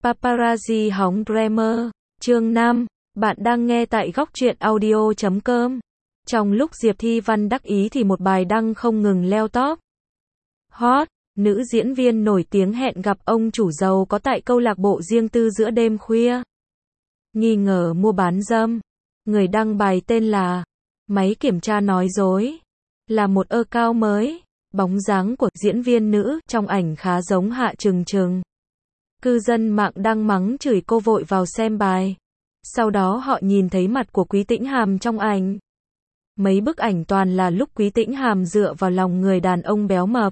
Paparazzi hóng Dreamer, chương 5, bạn đang nghe tại góc truyện audio.com. Trong lúc Diệp Thi Văn đắc ý thì một bài đăng không ngừng leo top hot, nữ diễn viên nổi tiếng hẹn gặp ông chủ giàu có tại câu lạc bộ riêng tư giữa đêm khuya. Nghi ngờ mua bán dâm. Người đăng bài tên là Máy kiểm tra nói dối, là một account mới. Bóng dáng của diễn viên nữ trong ảnh khá giống Hạ Trừng Trừng. Cư dân mạng đang mắng chửi cô vội vào xem bài. Sau đó họ nhìn thấy mặt của Quý Tĩnh Hàm trong ảnh. Mấy bức ảnh toàn là lúc Quý Tĩnh Hàm dựa vào lòng người đàn ông béo mập.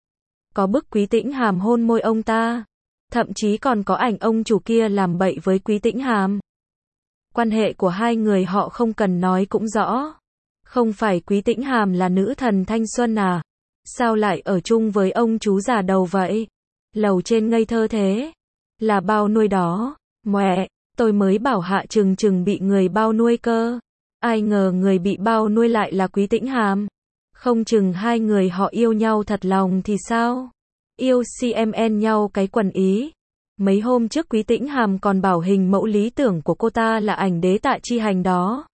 Có bức Quý Tĩnh Hàm hôn môi ông ta. Thậm chí còn có ảnh ông chủ kia làm bậy với Quý Tĩnh Hàm. Quan hệ của hai người họ không cần nói cũng rõ. Không phải Quý Tĩnh Hàm là nữ thần thanh xuân à? Sao lại ở chung với ông chú già đầu vậy? Lầu trên ngây thơ thế. Là bao nuôi đó. Mẹ, tôi mới bảo Hạ Trừng Trừng bị người bao nuôi cơ. Ai ngờ người bị bao nuôi lại là Quý Tĩnh Hàm. Không chừng hai người họ yêu nhau thật lòng thì sao? Yêu CMN nhau cái quần ý. Mấy hôm trước Quý Tĩnh Hàm còn bảo hình mẫu lý tưởng của cô ta là ảnh đế Tạ Chi Hành đó.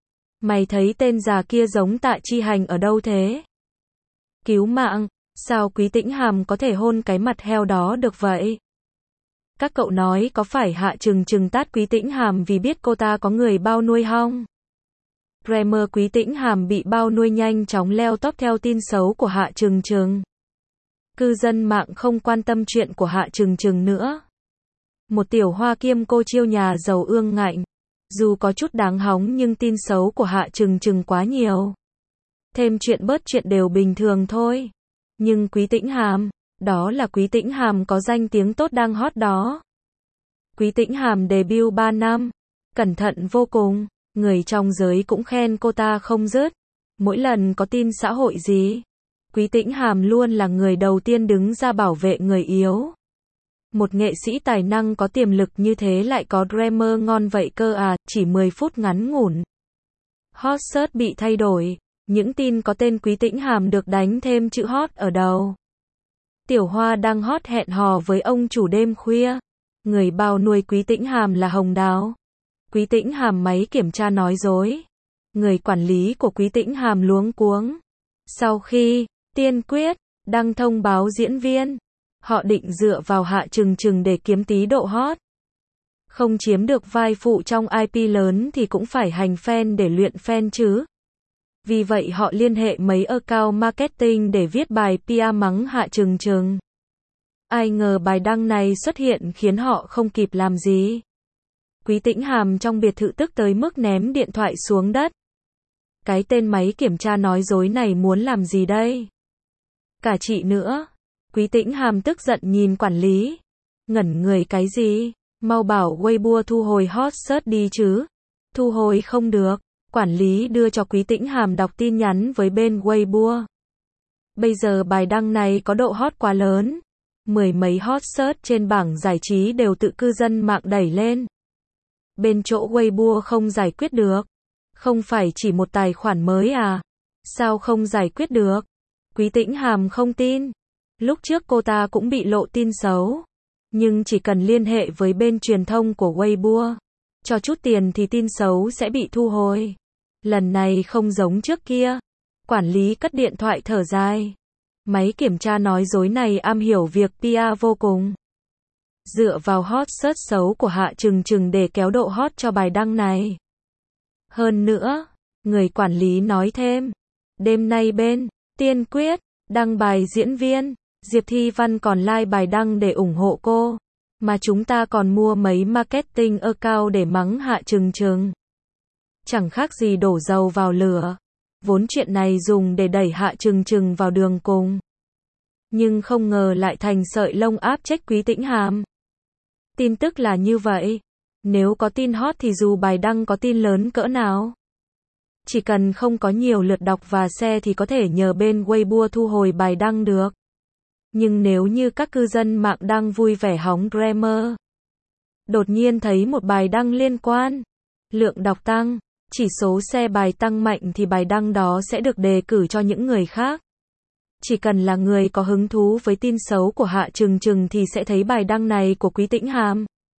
Mày thấy tên già kia giống Tạ Chi Hành ở đâu thế? Cứu mạng, sao Quý Tĩnh Hàm có thể hôn cái mặt heo đó được vậy? Các cậu nói có phải Hạ Trừng Trừng tát Quý Tĩnh Hàm vì biết cô ta có người bao nuôi không? Dreamer Quý Tĩnh Hàm bị bao nuôi nhanh chóng leo top theo tin xấu của Hạ Trừng Trừng. Cư dân mạng không quan tâm chuyện của Hạ Trừng Trừng nữa. Một tiểu hoa kiêm cô chiêu nhà giàu ương ngạnh. Dù có chút đáng hóng nhưng tin xấu của Hạ Trừng Trừng quá nhiều. Thêm chuyện bớt chuyện đều bình thường thôi. Nhưng Quý Tĩnh Hàm, đó là Quý Tĩnh Hàm có danh tiếng tốt đang hot đó. Quý Tĩnh Hàm debut 3 năm. Cẩn thận vô cùng. Người trong giới cũng khen cô ta không dứt. Mỗi lần có tin xã hội gì, Quý Tĩnh Hàm luôn là người đầu tiên đứng ra bảo vệ người yếu. Một nghệ sĩ tài năng có tiềm lực như thế lại có Dreamer ngon vậy cơ à, chỉ 10 phút ngắn ngủn. Hot search bị thay đổi. Những tin có tên Quý Tĩnh Hàm được đánh thêm chữ hot ở đầu. Tiểu Hoa đang hot hẹn hò với ông chủ đêm khuya. Người bao nuôi Quý Tĩnh Hàm là Hồng Đào. Quý Tĩnh Hàm máy kiểm tra nói dối. Người quản lý của Quý Tĩnh Hàm luống cuống. Sau khi tiên quyết đăng thông báo diễn viên, họ định dựa vào Hạ Trừng Trừng để kiếm tí độ hot. Không chiếm được vai phụ trong IP lớn thì cũng phải hành fan để luyện fan chứ. Vì vậy họ liên hệ mấy account marketing để viết bài PR mắng Hạ Trừng Trừng. Ai ngờ bài đăng này xuất hiện khiến họ không kịp làm gì. Quý Tĩnh Hàm trong biệt thự tức tới mức ném điện thoại xuống đất. Cái tên máy kiểm tra nói dối này muốn làm gì đây? Cả chị nữa. Quý Tĩnh Hàm tức giận nhìn quản lý. Ngẩn người cái gì? Mau bảo Weibo thu hồi hot search đi chứ. Thu hồi không được. Quản lý đưa cho Quý Tĩnh Hàm đọc tin nhắn với bên Weibo. Bây giờ bài đăng này có độ hot quá lớn. Mười mấy hot search trên bảng giải trí đều tự cư dân mạng đẩy lên. Bên chỗ Weibo không giải quyết được. Không phải chỉ một tài khoản mới à? Sao không giải quyết được? Quý Tĩnh Hàm không tin. Lúc trước cô ta cũng bị lộ tin xấu. Nhưng chỉ cần liên hệ với bên truyền thông của Weibo, cho chút tiền thì tin xấu sẽ bị thu hồi. Lần này không giống trước kia. Quản lý cất điện thoại thở dài. Máy kiểm tra nói dối này am hiểu việc PR vô cùng. Dựa vào hot search xấu của Hạ Trừng Trừng để kéo độ hot cho bài đăng này. Hơn nữa, người quản lý nói thêm, đêm nay bên tiên quyết đăng bài diễn viên, Diệp Thi Văn còn like bài đăng để ủng hộ cô, mà chúng ta còn mua mấy marketing account để mắng Hạ Trừng Trừng. Chẳng khác gì đổ dầu vào lửa. Vốn chuyện này dùng để đẩy Hạ Trừng Trừng vào đường cùng. Nhưng không ngờ lại thành sợi lông áp trách Quý Tĩnh Hàm. Tin tức là như vậy. Nếu có tin hot thì dù bài đăng có tin lớn cỡ nào, chỉ cần không có nhiều lượt đọc và share thì có thể nhờ bên Weibo thu hồi bài đăng được. Nhưng nếu như các cư dân mạng đang vui vẻ hóng Dreamer, đột nhiên thấy một bài đăng liên quan, lượng đọc tăng, chỉ số share bài tăng mạnh thì bài đăng đó sẽ được đề cử cho những người khác. Chỉ cần là người có hứng thú với tin xấu của Hạ Trừng Trừng thì sẽ thấy bài đăng này của Quý Tĩnh Hàm.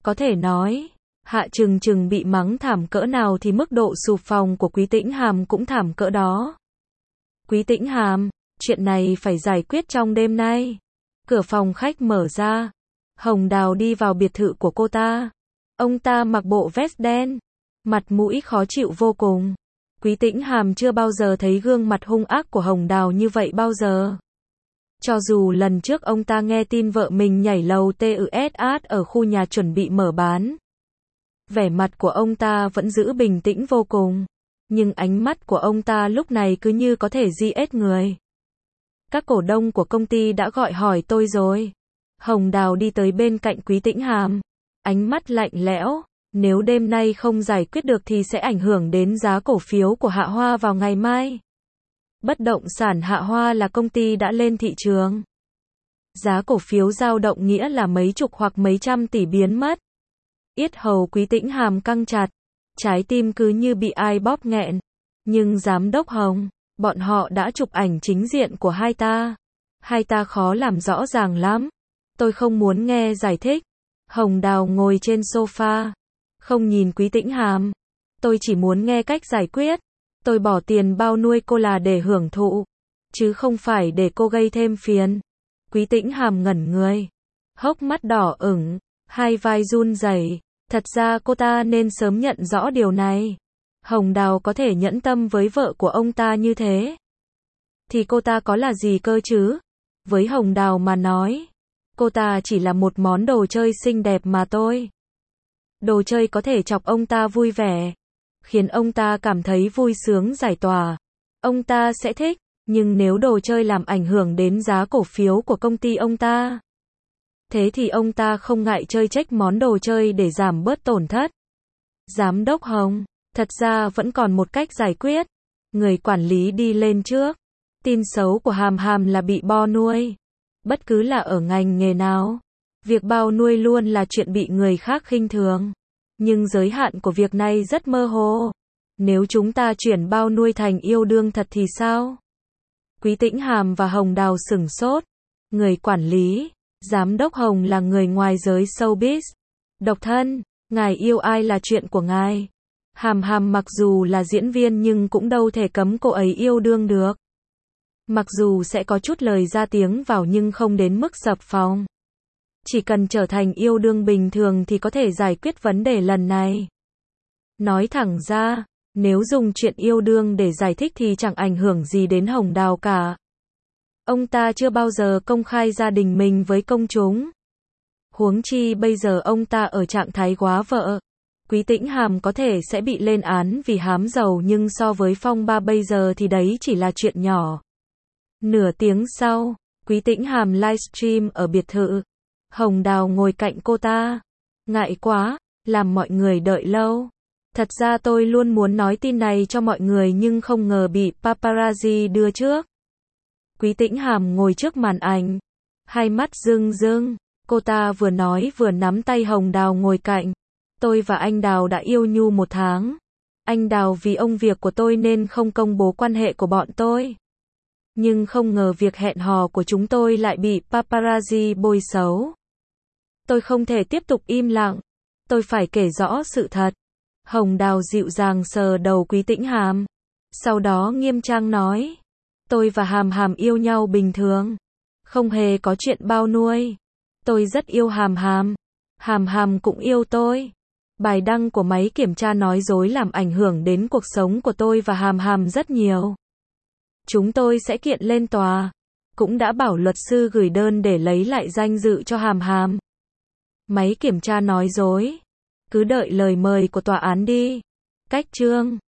Có thể nói, Hạ Trừng Trừng bị mắng thảm cỡ nào thì mức độ sụp phòng của Quý Tĩnh Hàm cũng thảm cỡ đó. Quý Tĩnh Hàm, chuyện này phải giải quyết trong đêm nay. Cửa phòng khách mở ra. Hồng Đào đi vào biệt thự của cô ta. Ông ta mặc bộ vest đen, mặt mũi khó chịu vô cùng. Quý Tĩnh Hàm chưa bao giờ thấy gương mặt hung ác của Hồng Đào như vậy bao giờ. Cho dù lần trước ông ta nghe tin vợ mình nhảy lầu TUSAT ở khu nhà chuẩn bị mở bán, vẻ mặt của ông ta vẫn giữ bình tĩnh vô cùng, nhưng ánh mắt của ông ta lúc này cứ như có thể giết người. Các cổ đông của công ty đã gọi hỏi tôi rồi. Hồng Đào đi tới bên cạnh Quý Tĩnh Hàm, ánh mắt lạnh lẽo. Nếu đêm nay không giải quyết được thì sẽ ảnh hưởng đến giá cổ phiếu của Hạ Hoa vào ngày mai. Bất động sản Hạ Hoa là công ty đã lên thị trường. Giá cổ phiếu dao động nghĩa là mấy chục hoặc mấy trăm tỷ biến mất. Yết hầu Quý Tĩnh Hàm căng chặt, trái tim cứ như bị ai bóp nghẹn. Nhưng giám đốc Hồng, bọn họ đã chụp ảnh chính diện của hai ta. Hai ta khó làm rõ ràng lắm. Tôi không muốn nghe giải thích. Hồng Đào ngồi trên sofa, không nhìn Quý Tĩnh Hàm. Tôi chỉ muốn nghe cách giải quyết. Tôi bỏ tiền bao nuôi cô là để hưởng thụ, chứ không phải để cô gây thêm phiền. Quý Tĩnh Hàm ngẩn người, hốc mắt đỏ ửng, hai vai run rẩy. Thật ra cô ta nên sớm nhận rõ điều này. Hồng Đào có thể nhẫn tâm với vợ của ông ta như thế, thì cô ta có là gì cơ chứ? Với Hồng Đào mà nói, cô ta chỉ là một món đồ chơi xinh đẹp mà thôi. Đồ chơi có thể chọc ông ta vui vẻ, khiến ông ta cảm thấy vui sướng giải tỏa. Ông ta sẽ thích, nhưng nếu đồ chơi làm ảnh hưởng đến giá cổ phiếu của công ty ông ta, thế thì ông ta không ngại chơi chếch món đồ chơi để giảm bớt tổn thất. Giám đốc Hồng, thật ra vẫn còn một cách giải quyết. Người quản lý đi lên trước. Tin xấu của Hàm Hàm là bị bo nuôi. Bất cứ là ở ngành nghề nào, việc bao nuôi luôn là chuyện bị người khác khinh thường. Nhưng giới hạn của việc này rất mơ hồ. Nếu chúng ta chuyển bao nuôi thành yêu đương thật thì sao? Quý Tĩnh Hàm và Hồng Đào sửng sốt. Người quản lý, giám đốc Hồng là người ngoài giới showbiz. Độc thân, ngài yêu ai là chuyện của ngài. Hàm Hàm mặc dù là diễn viên nhưng cũng đâu thể cấm cô ấy yêu đương được. Mặc dù sẽ có chút lời ra tiếng vào nhưng không đến mức dập phòng. Chỉ cần trở thành yêu đương bình thường thì có thể giải quyết vấn đề lần này. Nói thẳng ra, nếu dùng chuyện yêu đương để giải thích thì chẳng ảnh hưởng gì đến Hồng Đào cả. Ông ta chưa bao giờ công khai gia đình mình với công chúng. Huống chi bây giờ ông ta ở trạng thái góa vợ. Quý Tĩnh Hàm có thể sẽ bị lên án vì hám giàu nhưng so với phong ba bây giờ thì đấy chỉ là chuyện nhỏ. Nửa tiếng sau, Quý Tĩnh Hàm livestream ở biệt thự. Hồng Đào ngồi cạnh cô ta. Ngại quá, làm mọi người đợi lâu. Thật ra tôi luôn muốn nói tin này cho mọi người nhưng không ngờ bị paparazzi đưa trước. Quý Tĩnh Hàm ngồi trước màn ảnh, hai mắt rưng rưng. Cô ta vừa nói vừa nắm tay Hồng Đào ngồi cạnh. Tôi và anh Đào đã yêu nhau 1 tháng. Anh Đào vì ông việc của tôi nên không công bố quan hệ của bọn tôi. Nhưng không ngờ việc hẹn hò của chúng tôi lại bị paparazzi bôi xấu. Tôi không thể tiếp tục im lặng. Tôi phải kể rõ sự thật. Hồng Đào dịu dàng sờ đầu Quý Tĩnh Hàm. Sau đó nghiêm trang nói. Tôi và Hàm Hàm yêu nhau bình thường. Không hề có chuyện bao nuôi. Tôi rất yêu Hàm Hàm. Hàm Hàm cũng yêu tôi. Bài đăng của máy kiểm tra nói dối làm ảnh hưởng đến cuộc sống của tôi và Hàm Hàm rất nhiều. Chúng tôi sẽ kiện lên tòa. Cũng đã bảo luật sư gửi đơn để lấy lại danh dự cho Hàm Hàm. Máy kiểm tra nói dối. Cứ đợi lời mời của tòa án đi. Cách chương